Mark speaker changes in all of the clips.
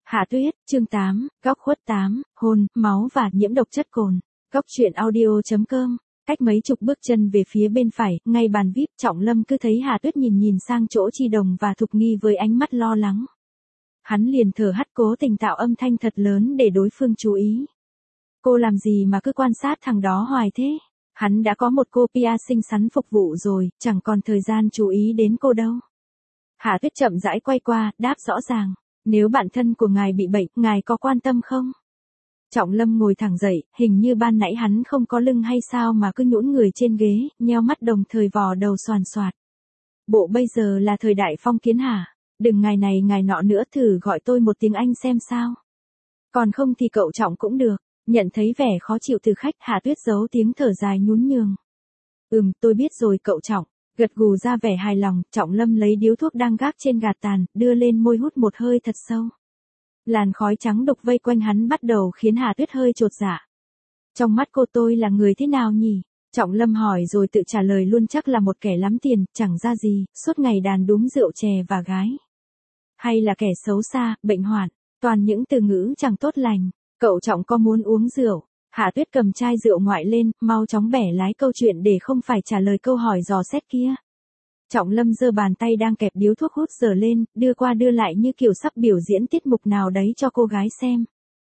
Speaker 1: Hạ Tuyết, chương 8, góc khuất 8, hôn, máu và nhiễm độc chất cồn. Góc truyện audio.com. Cách mấy chục bước chân về phía bên phải, ngay bàn VIP, Trọng Lâm cứ thấy Hạ Tuyết nhìn sang chỗ Chi Đồng và Thục Nghi với ánh mắt lo lắng. Hắn liền thở hắt cố tình tạo âm thanh thật lớn để đối phương chú ý. Cô làm gì mà cứ quan sát thằng đó hoài thế? Hắn đã có một cô PR xinh xắn phục vụ rồi, chẳng còn thời gian chú ý đến cô đâu. Hạ Tuyết chậm rãi quay qua, đáp rõ ràng. Nếu bạn thân của ngài bị bệnh, ngài có quan tâm không? Trọng Lâm ngồi thẳng dậy, hình như ban nãy hắn không có lưng hay sao mà cứ nhũn người trên ghế, nheo mắt đồng thời vò đầu xoàn xoạt. Bộ bây giờ là thời đại phong kiến hả? Đừng ngày này ngày nọ nữa, thử gọi tôi một tiếng anh xem sao. Còn không thì cậu Trọng cũng được. Nhận thấy vẻ khó chịu từ khách, Hạ Tuyết giấu tiếng thở dài nhún nhường. Tôi biết rồi cậu Trọng. Gật gù ra vẻ hài lòng, Trọng Lâm lấy điếu thuốc đang gác trên gạt tàn, đưa lên môi hút một hơi thật sâu. Làn khói trắng đục vây quanh hắn bắt đầu khiến Hạ Tuyết hơi chột dạ. Trong mắt cô tôi là người thế nào nhỉ? Trọng Lâm hỏi rồi tự trả lời luôn, chắc là một kẻ lắm tiền, chẳng ra gì, suốt ngày đàn đúm rượu chè và gái. Hay là kẻ xấu xa, bệnh hoạn, toàn những từ ngữ chẳng tốt lành. Cậu Trọng có muốn uống rượu? Hạ Tuyết cầm chai rượu ngoại lên, mau chóng bẻ lái câu chuyện để không phải trả lời câu hỏi dò xét kia. Trọng Lâm giơ bàn tay đang kẹp điếu thuốc hút dở lên, đưa qua đưa lại như kiểu sắp biểu diễn tiết mục nào đấy cho cô gái xem.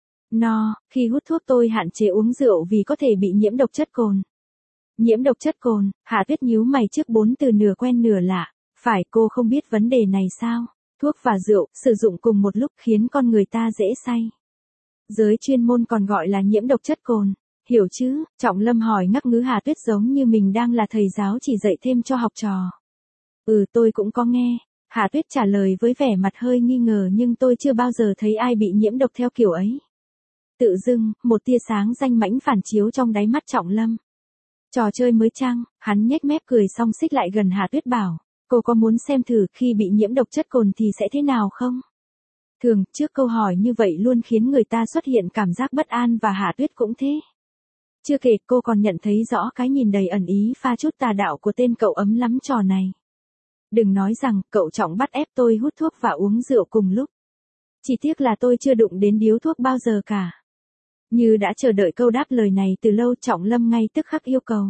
Speaker 1: Khi hút thuốc tôi hạn chế uống rượu vì có thể bị nhiễm độc chất cồn. Nhiễm độc chất cồn? Hạ Tuyết nhíu mày trước 4 từ nửa quen nửa lạ. Phải, cô không biết vấn đề này sao? Thuốc và rượu, sử dụng cùng một lúc khiến con người ta dễ say. Giới chuyên môn còn gọi là nhiễm độc chất cồn. Hiểu chứ? Trọng Lâm hỏi ngắc ngứ, Hạ Tuyết giống như mình đang là thầy giáo chỉ dạy thêm cho học trò. Tôi cũng có nghe. Hạ Tuyết trả lời với vẻ mặt hơi nghi ngờ, nhưng tôi chưa bao giờ thấy ai bị nhiễm độc theo kiểu ấy. Tự dưng, một tia sáng danh mãnh phản chiếu trong đáy mắt Trọng Lâm. Trò chơi mới chăng? Hắn nhếch mép cười xong xích lại gần Hạ Tuyết bảo. Cô có muốn xem thử khi bị nhiễm độc chất cồn thì sẽ thế nào không? Thường, trước câu hỏi như vậy luôn khiến người ta xuất hiện cảm giác bất an và Hạ Tuyết cũng thế. Chưa kể cô còn nhận thấy rõ cái nhìn đầy ẩn ý pha chút tà đạo của tên cậu ấm lắm trò này. Đừng nói rằng cậu Trọng bắt ép tôi hút thuốc và uống rượu cùng lúc. Chỉ tiếc là tôi chưa đụng đến điếu thuốc bao giờ cả. Như đã chờ đợi câu đáp lời này từ lâu, Trọng Lâm ngay tức khắc yêu cầu.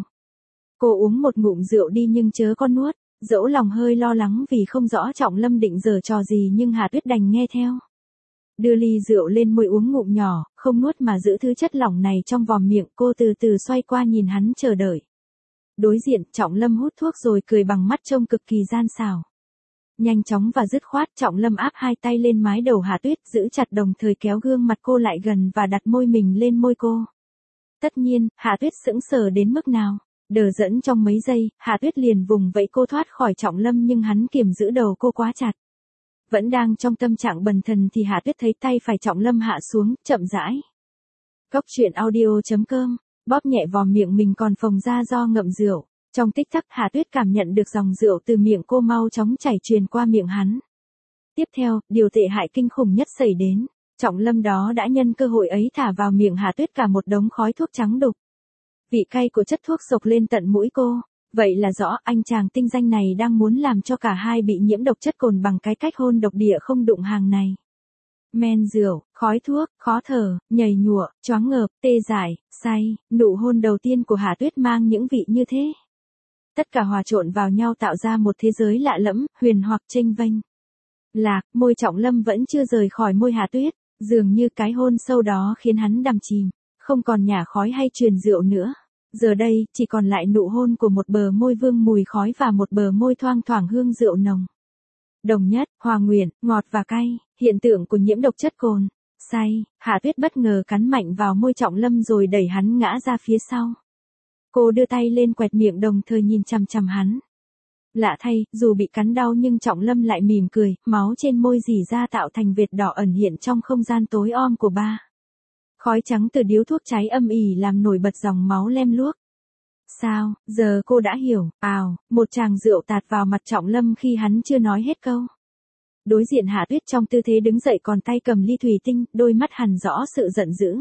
Speaker 1: Cô uống một ngụm rượu đi nhưng chớ có nuốt. Dẫu lòng hơi lo lắng vì không rõ Trọng Lâm định giở trò gì nhưng Hạ Tuyết đành nghe theo. Đưa ly rượu lên môi uống ngụm nhỏ, không nuốt mà giữ thứ chất lỏng này trong vòm miệng. Cô từ từ xoay qua nhìn hắn chờ đợi. Đối diện, Trọng Lâm hút thuốc rồi cười bằng mắt trông cực kỳ gian xảo. Nhanh chóng và dứt khoát, Trọng Lâm áp hai tay lên mái đầu Hạ Tuyết, giữ chặt đồng thời kéo gương mặt cô lại gần và đặt môi mình lên môi cô. Tất nhiên, Hạ Tuyết sững sờ đến mức nào. Đờ dẫn trong mấy giây, Hạ Tuyết liền vùng vẫy cô thoát khỏi Trọng Lâm nhưng hắn kiềm giữ đầu cô quá chặt. Vẫn đang trong tâm trạng bần thần thì Hạ Tuyết thấy tay phải Trọng Lâm hạ xuống, chậm rãi. Góc truyện audio.com. Bóp nhẹ vòm miệng mình còn phồng ra do ngậm rượu. Trong tích tắc, Hạ Tuyết cảm nhận được dòng rượu từ miệng cô mau chóng chảy truyền qua miệng hắn. Tiếp theo, điều tệ hại kinh khủng nhất xảy đến. Trọng Lâm đó đã nhân cơ hội ấy thả vào miệng Hạ Tuyết cả một đống khói thuốc trắng đục. Vị cay của chất thuốc xộc lên tận mũi cô. Vậy là rõ anh chàng tinh danh này đang muốn làm cho cả hai bị nhiễm độc chất cồn bằng cái cách hôn độc địa không đụng hàng này. Men rượu, khói thuốc, khó thở, nhầy nhụa, choáng ngợp, tê dại, say, nụ hôn đầu tiên của Hạ Tuyết mang những vị như thế. Tất cả hòa trộn vào nhau tạo ra một thế giới lạ lẫm, huyền hoặc chênh vênh. Lạc, môi Trọng Lâm vẫn chưa rời khỏi môi Hạ Tuyết, dường như cái hôn sâu đó khiến hắn đắm chìm, không còn nhả khói hay truyền rượu nữa. Giờ đây, chỉ còn lại nụ hôn của một bờ môi vương mùi khói và một bờ môi thoang thoảng hương rượu nồng. Đồng nhất, hòa nguyện, ngọt và cay, hiện tượng của nhiễm độc chất cồn. Say, Hạ Tuyết bất ngờ cắn mạnh vào môi Trọng Lâm rồi đẩy hắn ngã ra phía sau. Cô đưa tay lên quẹt miệng đồng thời nhìn chằm chằm hắn. Lạ thay, dù bị cắn đau nhưng Trọng Lâm lại mỉm cười, máu trên môi rỉ ra tạo thành vệt đỏ ẩn hiện trong không gian tối om của ba. Khói trắng từ điếu thuốc cháy âm ỉ làm nổi bật dòng máu lem luốc. Sao, giờ cô đã hiểu, một tràng rượu tạt vào mặt Trọng Lâm khi hắn chưa nói hết câu. Đối diện Hạ Tuyết trong tư thế đứng dậy còn tay cầm ly thủy tinh, đôi mắt hằn rõ sự giận dữ.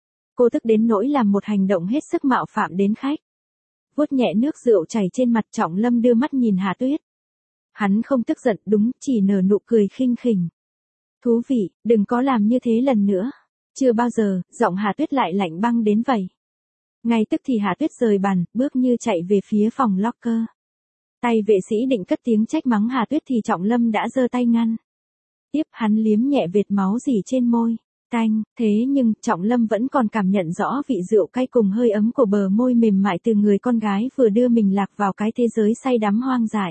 Speaker 1: Cô tức đến nỗi làm một hành động hết sức mạo phạm đến khách. Vuốt nhẹ nước rượu chảy trên mặt, Trọng Lâm đưa mắt nhìn Hạ Tuyết. Hắn không tức giận, đúng, chỉ nở nụ cười khinh khỉnh. Thú vị, đừng có làm như thế lần nữa. Chưa bao giờ, giọng Hà Tuyết lại lạnh băng đến vậy. Ngay tức thì Hà Tuyết rời bàn, bước như chạy về phía phòng locker. Tay vệ sĩ định cất tiếng trách mắng Hà Tuyết thì Trọng Lâm đã giơ tay ngăn. Tiếp hắn liếm nhẹ vệt máu rỉ trên môi. Tanh, thế nhưng Trọng Lâm vẫn còn cảm nhận rõ vị rượu cay cùng hơi ấm của bờ môi mềm mại từ người con gái vừa đưa mình lạc vào cái thế giới say đắm hoang dại.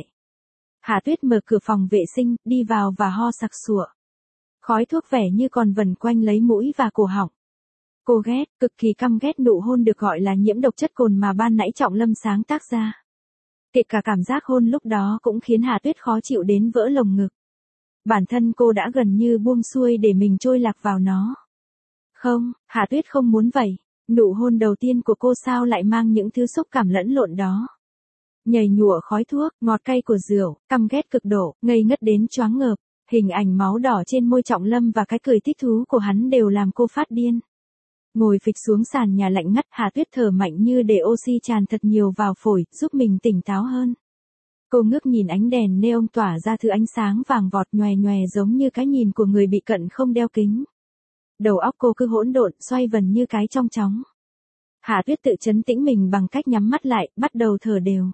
Speaker 1: Hà Tuyết mở cửa phòng vệ sinh, đi vào và ho sặc sụa. Khói thuốc vẻ như còn vần quanh lấy mũi và cổ họng. Cô ghét, cực kỳ căm ghét nụ hôn được gọi là nhiễm độc chất cồn mà ban nãy Trọng Lâm sáng tác ra. Kể cả cảm giác hôn lúc đó cũng khiến Hà Tuyết khó chịu đến vỡ lồng ngực. Bản thân cô đã gần như buông xuôi để mình trôi lạc vào nó. Không, Hà Tuyết không muốn vậy. Nụ hôn đầu tiên của cô sao lại mang những thứ xúc cảm lẫn lộn đó. Nhầy nhụa khói thuốc, ngọt cay của rượu, căm ghét cực độ, ngây ngất đến choáng ngợp. Hình ảnh máu đỏ trên môi Trọng Lâm và cái cười thích thú của hắn đều làm cô phát điên. Ngồi phịch xuống sàn nhà lạnh ngắt, Hà Tuyết thở mạnh như để oxy tràn thật nhiều vào phổi, giúp mình tỉnh táo hơn. Cô ngước nhìn ánh đèn neon tỏa ra thứ ánh sáng vàng vọt nhòe nhòe giống như cái nhìn của người bị cận không đeo kính. Đầu óc cô cứ hỗn độn, xoay vần như cái trong chóng. Hà Tuyết tự trấn tĩnh mình bằng cách nhắm mắt lại, bắt đầu thở đều.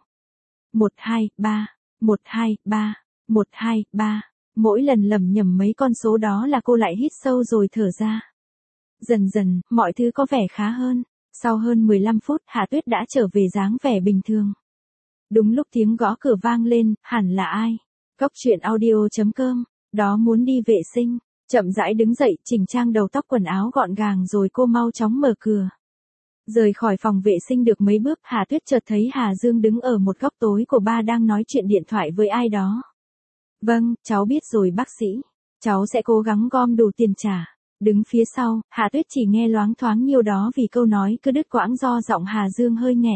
Speaker 1: 1, 2, 3, 1, 2, 3, 1, 2, 3. Mỗi lần lẩm nhẩm mấy con số đó là cô lại hít sâu rồi thở ra. Dần dần, mọi thứ có vẻ khá hơn. Sau hơn 15 phút, Hà Tuyết đã trở về dáng vẻ bình thường. Đúng lúc tiếng gõ cửa vang lên, hẳn là ai? Cóc truyện audio.com, đó muốn đi vệ sinh. Chậm rãi đứng dậy, chỉnh trang đầu tóc quần áo gọn gàng rồi cô mau chóng mở cửa. Rời khỏi phòng vệ sinh được mấy bước, Hà Tuyết chợt thấy Hà Dương đứng ở một góc tối của ba đang nói chuyện điện thoại với ai đó. Vâng, cháu biết rồi bác sĩ. Cháu sẽ cố gắng gom đủ tiền trả. Đứng phía sau, Hà Tuyết chỉ nghe loáng thoáng nhiêu đó vì câu nói cứ đứt quãng do giọng Hà Dương hơi nghẹn.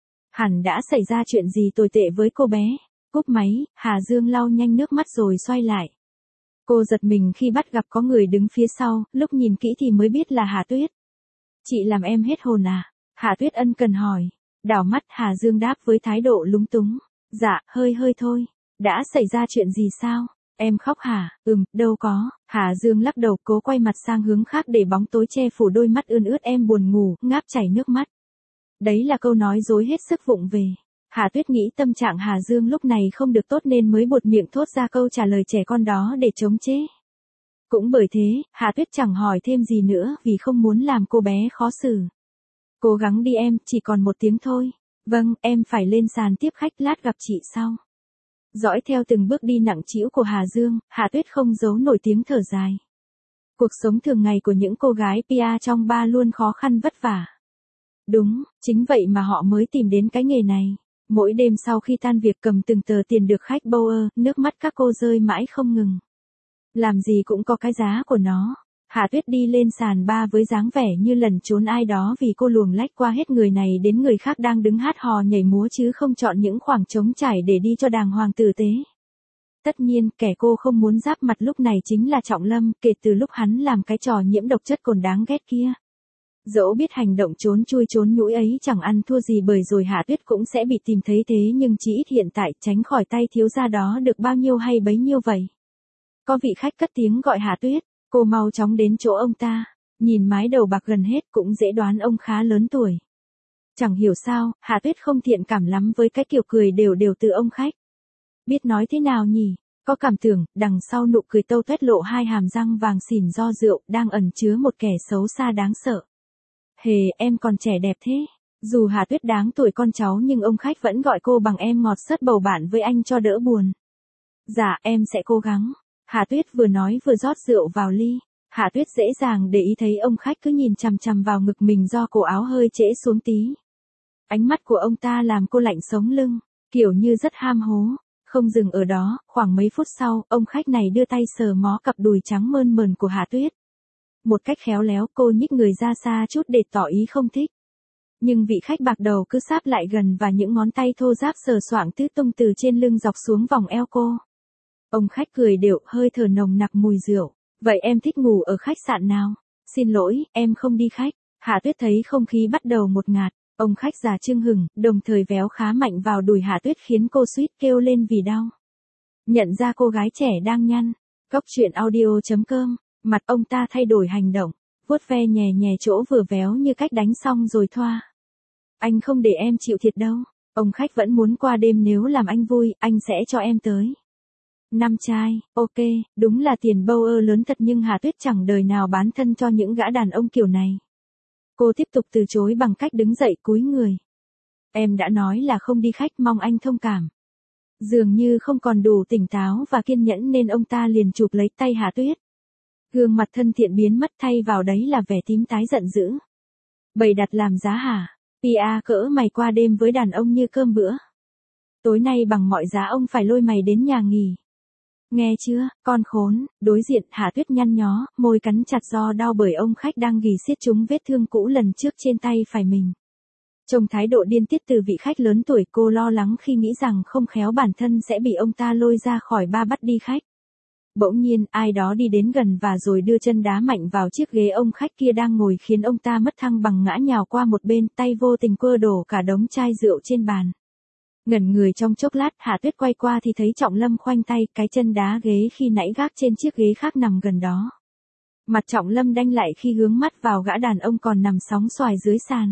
Speaker 1: Hẳn đã xảy ra chuyện gì tồi tệ với cô bé. Cúp máy, Hà Dương lau nhanh nước mắt rồi xoay lại. Cô giật mình khi bắt gặp có người đứng phía sau, lúc nhìn kỹ thì mới biết là Hà Tuyết. Chị làm em hết hồn à? Hà Tuyết ân cần hỏi. Đảo mắt Hà Dương đáp với thái độ lúng túng. Dạ, hơi thôi. Đã xảy ra chuyện gì sao? Em khóc hả? Đâu có. Hà Dương lắc đầu cố quay mặt sang hướng khác để bóng tối che phủ đôi mắt ươn ướt em buồn ngủ, ngáp chảy nước mắt. Đấy là câu nói dối hết sức vụng về. Hà Tuyết nghĩ tâm trạng Hà Dương lúc này không được tốt nên mới buột miệng thốt ra câu trả lời trẻ con đó để chống chế. Cũng bởi thế, Hà Tuyết chẳng hỏi thêm gì nữa vì không muốn làm cô bé khó xử. Cố gắng đi em, chỉ còn 1 tiếng thôi. Vâng, em phải lên sàn tiếp khách, lát gặp chị sau. Dõi theo từng bước đi nặng trĩu của Hà Dương, Hà Tuyết không giấu nổi tiếng thở dài. Cuộc sống thường ngày của những cô gái PR trong bar luôn khó khăn vất vả. Đúng, chính vậy mà họ mới tìm đến cái nghề này. Mỗi đêm sau khi tan việc cầm từng tờ tiền được khách bower, nước mắt các cô rơi mãi không ngừng. Làm gì cũng có cái giá của nó. Hà Tuyết đi lên sàn bar với dáng vẻ như lẩn trốn ai đó vì cô luồng lách qua hết người này đến người khác đang đứng hát hò nhảy múa chứ không chọn những khoảng trống trải để đi cho đàng hoàng tử tế. Tất nhiên, kẻ cô không muốn giáp mặt lúc này chính là Trọng Lâm, kể từ lúc hắn làm cái trò nhiễm độc chất cồn đáng ghét kia. Dẫu biết hành động trốn chui trốn nhũi ấy chẳng ăn thua gì bởi rồi Hạ Tuyết cũng sẽ bị tìm thấy thế nhưng chỉ ít hiện tại tránh khỏi tay thiếu gia đó được bao nhiêu hay bấy nhiêu vậy. Có vị khách cất tiếng gọi Hạ Tuyết, cô mau chóng đến chỗ ông ta, nhìn mái đầu bạc gần hết cũng dễ đoán ông khá lớn tuổi. Chẳng hiểu sao, Hạ Tuyết không thiện cảm lắm với cái kiểu cười đều đều từ ông khách. Biết nói thế nào nhỉ? Có cảm tưởng, đằng sau nụ cười tâu tuét lộ hai hàm răng vàng xỉn do rượu, đang ẩn chứa một kẻ xấu xa đáng sợ. Hề, em còn trẻ đẹp thế. Dù Hà Tuyết đáng tuổi con cháu nhưng ông khách vẫn gọi cô bằng em ngọt sớt bầu bạn với anh cho đỡ buồn. Dạ, em sẽ cố gắng. Hà Tuyết vừa nói vừa rót rượu vào ly. Hà Tuyết dễ dàng để ý thấy ông khách cứ nhìn chằm chằm vào ngực mình do cổ áo hơi trễ xuống tí. Ánh mắt của ông ta làm cô lạnh sống lưng, kiểu như rất ham hố. Không dừng ở đó, khoảng mấy phút sau, ông khách này đưa tay sờ mó cặp đùi trắng mơn mởn của Hà Tuyết. Một cách khéo léo cô nhích người ra xa chút để tỏ ý không thích. Nhưng vị khách bạc đầu cứ sáp lại gần và những ngón tay thô ráp sờ soạng tứ tung từ trên lưng dọc xuống vòng eo cô. Ông khách cười đều, hơi thở nồng nặc mùi rượu. Vậy em thích ngủ ở khách sạn nào? Xin lỗi, em không đi khách. Hà Tuyết thấy không khí bắt đầu một ngạt. Ông khách già chưng hửng, đồng thời véo khá mạnh vào đùi Hà Tuyết khiến cô suýt kêu lên vì đau. Nhận ra cô gái trẻ đang nhăn. Cóc truyện audio.com, mặt ông ta thay đổi hành động, vuốt ve nhè nhè chỗ vừa véo như cách đánh xong rồi thoa. Anh không để em chịu thiệt đâu, ông khách vẫn muốn qua đêm, nếu làm anh vui, anh sẽ cho em tới 5 chai, ok, đúng là tiền bâu ơ lớn thật, nhưng Hà Tuyết chẳng đời nào bán thân cho những gã đàn ông kiểu này. Cô tiếp tục từ chối bằng cách đứng dậy cúi người. Em đã nói là không đi khách, mong anh thông cảm. Dường như không còn đủ tỉnh táo và kiên nhẫn nên ông ta liền chụp lấy tay Hà Tuyết. Gương mặt thân thiện biến mất, thay vào đấy là vẻ tím tái giận dữ. Bày đặt làm giá hả? Pia cỡ mày qua đêm với đàn ông như cơm bữa. Tối nay bằng mọi giá ông phải lôi mày đến nhà nghỉ. Nghe chưa, con khốn. Đối diện Hà Tuyết nhăn nhó, môi cắn chặt do đau bởi ông khách đang ghì xiết chúng vết thương cũ lần trước trên tay phải mình. Trông thái độ điên tiết từ vị khách lớn tuổi, cô lo lắng khi nghĩ rằng không khéo bản thân sẽ bị ông ta lôi ra khỏi ba bắt đi khách. Bỗng nhiên, ai đó đi đến gần và rồi đưa chân đá mạnh vào chiếc ghế ông khách kia đang ngồi, khiến ông ta mất thăng bằng ngã nhào qua một bên, tay vô tình quơ đổ cả đống chai rượu trên bàn. Ngẩn người trong chốc lát, Hà Tuyết quay qua thì thấy Trọng Lâm khoanh tay, cái chân đá ghế khi nãy gác trên chiếc ghế khác nằm gần đó. Mặt Trọng Lâm đanh lại khi hướng mắt vào gã đàn ông còn nằm sóng xoài dưới sàn.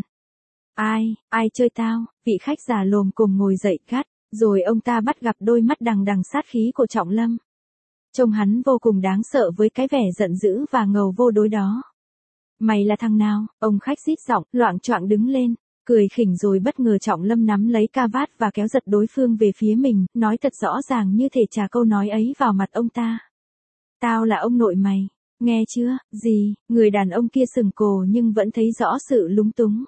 Speaker 1: Ai chơi tao? Vị khách già lồm cồm ngồi dậy gắt, rồi ông ta bắt gặp đôi mắt đằng đằng sát khí của Trọng Lâm. Trông hắn vô cùng đáng sợ với cái vẻ giận dữ và ngầu vô đối đó. Mày là thằng nào? Ông khách rít giọng, loạng choạng đứng lên, cười khỉnh, rồi bất ngờ Trọng Lâm nắm lấy ca vát và kéo giật đối phương về phía mình, nói thật rõ ràng như thể trả câu nói ấy vào mặt ông ta. Tao là ông nội mày, nghe chưa? Gì? Người đàn ông kia sừng cồ nhưng vẫn thấy rõ sự lúng túng.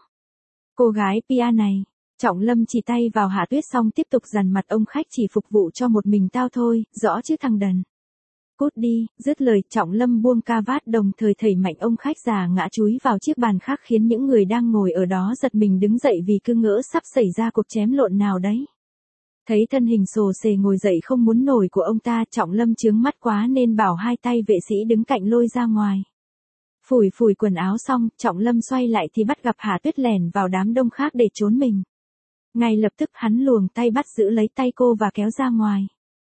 Speaker 1: Cô gái Pia này. Trọng Lâm chỉ tay vào Hà Tuyết xong tiếp tục dằn mặt ông khách, chỉ phục vụ cho một mình tao thôi, rõ chứ thằng đần. Cút đi. Dứt lời, Trọng Lâm buông ca vát, đồng thời thẩy mạnh ông khách già ngã chúi vào chiếc bàn khác, khiến những người đang ngồi ở đó giật mình đứng dậy vì cứ ngỡ sắp xảy ra cuộc chém lộn nào đấy. Thấy thân hình xồ xề ngồi dậy không muốn nổi của ông ta, Trọng Lâm chướng mắt quá nên bảo hai tay vệ sĩ đứng cạnh lôi ra ngoài. Phủi phủi quần áo xong, Trọng Lâm xoay lại thì bắt gặp Hà Tuyết lẻn vào đám đông khác để trốn mình. Ngay lập tức hắn luồng tay bắt giữ lấy tay cô và kéo ra ngoài.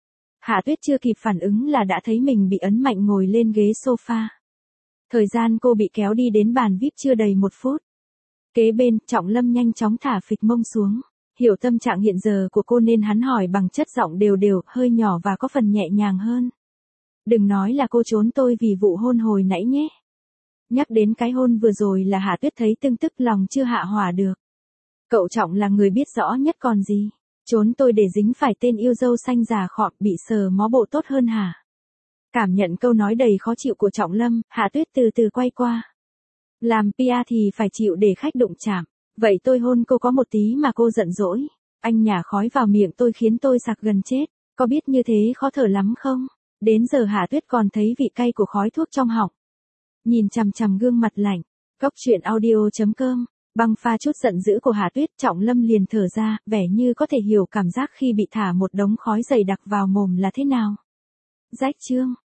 Speaker 1: Hà Tuyết chưa kịp phản ứng là đã thấy mình bị ấn mạnh ngồi lên ghế sofa. Thời gian cô bị kéo đi đến bàn VIP chưa đầy 1 phút. Kế bên, Trọng Lâm nhanh chóng thả phịch mông xuống. Hiểu tâm trạng hiện giờ của cô nên hắn hỏi bằng chất giọng đều đều, hơi nhỏ và có phần nhẹ nhàng hơn. Đừng nói là cô trốn tôi vì vụ hôn hồi nãy nhé. Nhắc đến cái hôn vừa rồi là Hà Tuyết thấy tưng tức, lòng chưa hạ hỏa được. Cậu Trọng là người biết rõ nhất còn gì. Trốn tôi để dính phải tên yêu dâu xanh già khọm, bị sờ mó bộ tốt hơn hả? Cảm nhận câu nói đầy khó chịu của Trọng Lâm, Hà Tuyết từ từ quay qua. Làm Pia thì phải chịu để khách đụng chạm. Vậy tôi hôn cô có một tí mà cô giận dỗi. Anh nhả khói vào miệng tôi khiến tôi sặc gần chết. Có biết như thế khó thở lắm không? Đến giờ Hà Tuyết còn thấy vị cay của khói thuốc trong họng. Nhìn chằm chằm gương mặt lạnh. Cóc truyện audio.com. Băng pha chút giận dữ của Hà Tuyết, Trọng Lâm liền thở ra, vẻ như có thể hiểu cảm giác khi bị thả một đống khói dày đặc vào mồm là thế nào. Rách chương.